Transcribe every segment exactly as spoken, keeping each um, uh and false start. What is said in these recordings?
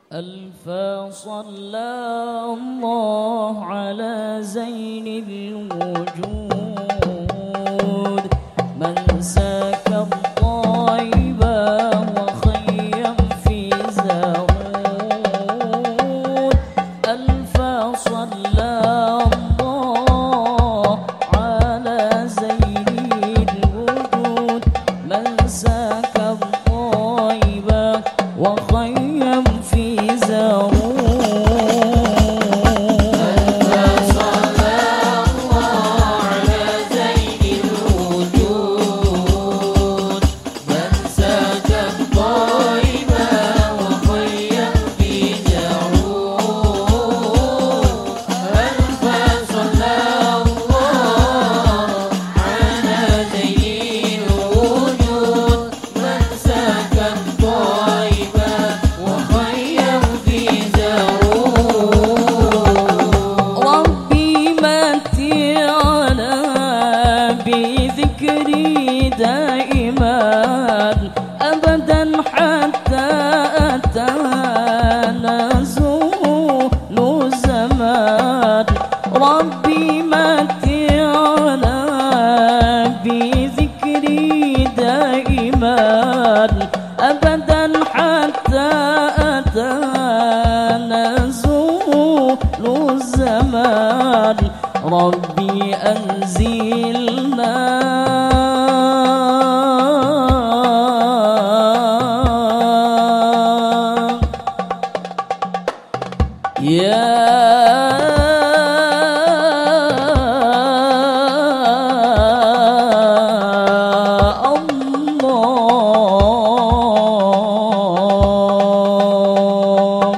ألف صلى الله على زين الوجود من ساك الطيبة وخيم في زهود. ألف صلى الله على زين الوجود من ساك الطيبة وخيم في زهود. بذكري دائما أبدا حتى أتانا زول الزمان. ربي متعنا بذكري دائما أبدا حتى أتانا زول الزمان. ربي أنزلنا يا الله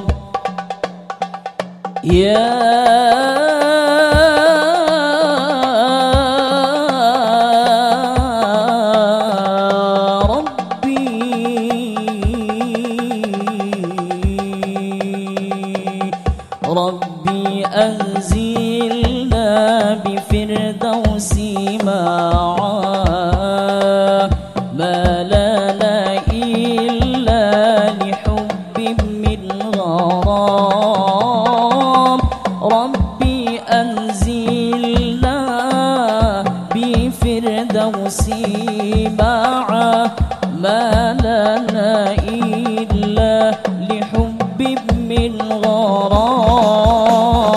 يا ربي أنزلنا بفردوس معا ما لنا إلا لحب من غرام. ربي أنزلنا بفردوس معا ما لنا إلا لحب من غرام.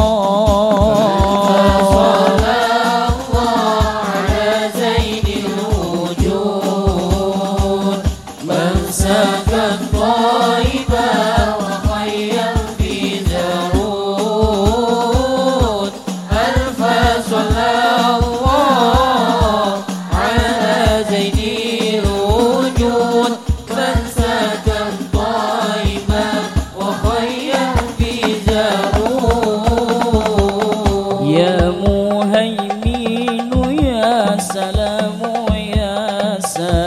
يا مهيمن يا سلام يا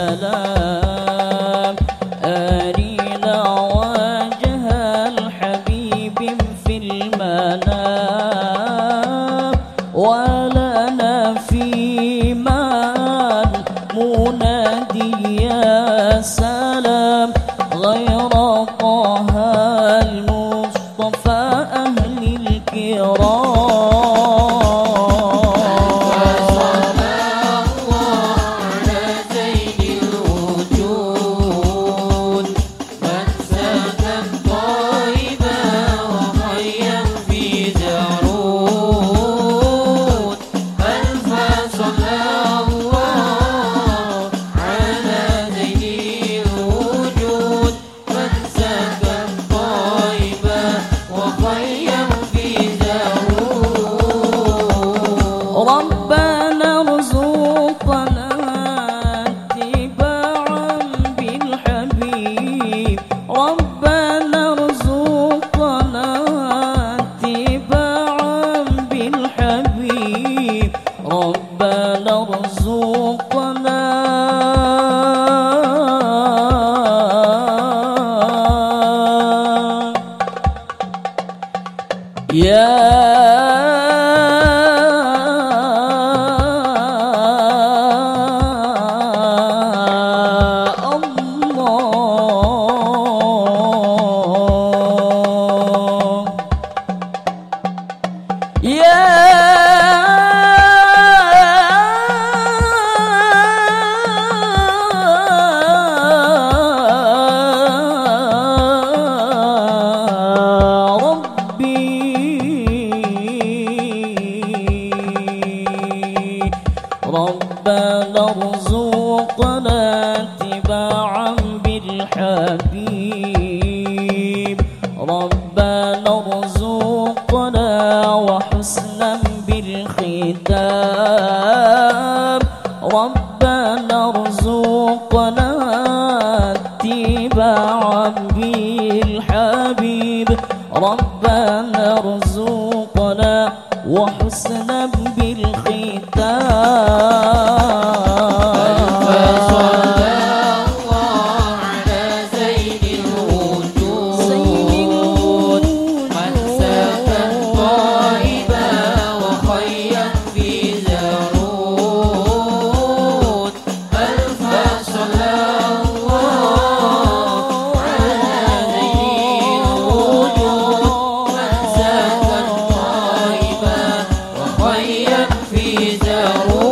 سلام أرينا وجه الحبيب في المنام ولنا فيما المنادي يا سلام غير طه المصطفى أهل الكرام. ربنا ارزقنا اتباعا بالحبيب. ربنا ارزقنا اتباعا بالحبيب. ربنا ارزقنا يا الله ربنا ارزقنا وحسنا بالختام ربنا ارزقنا اتباعا بالحبيب ربنا ارزقنا وحسنا بالختام في زهور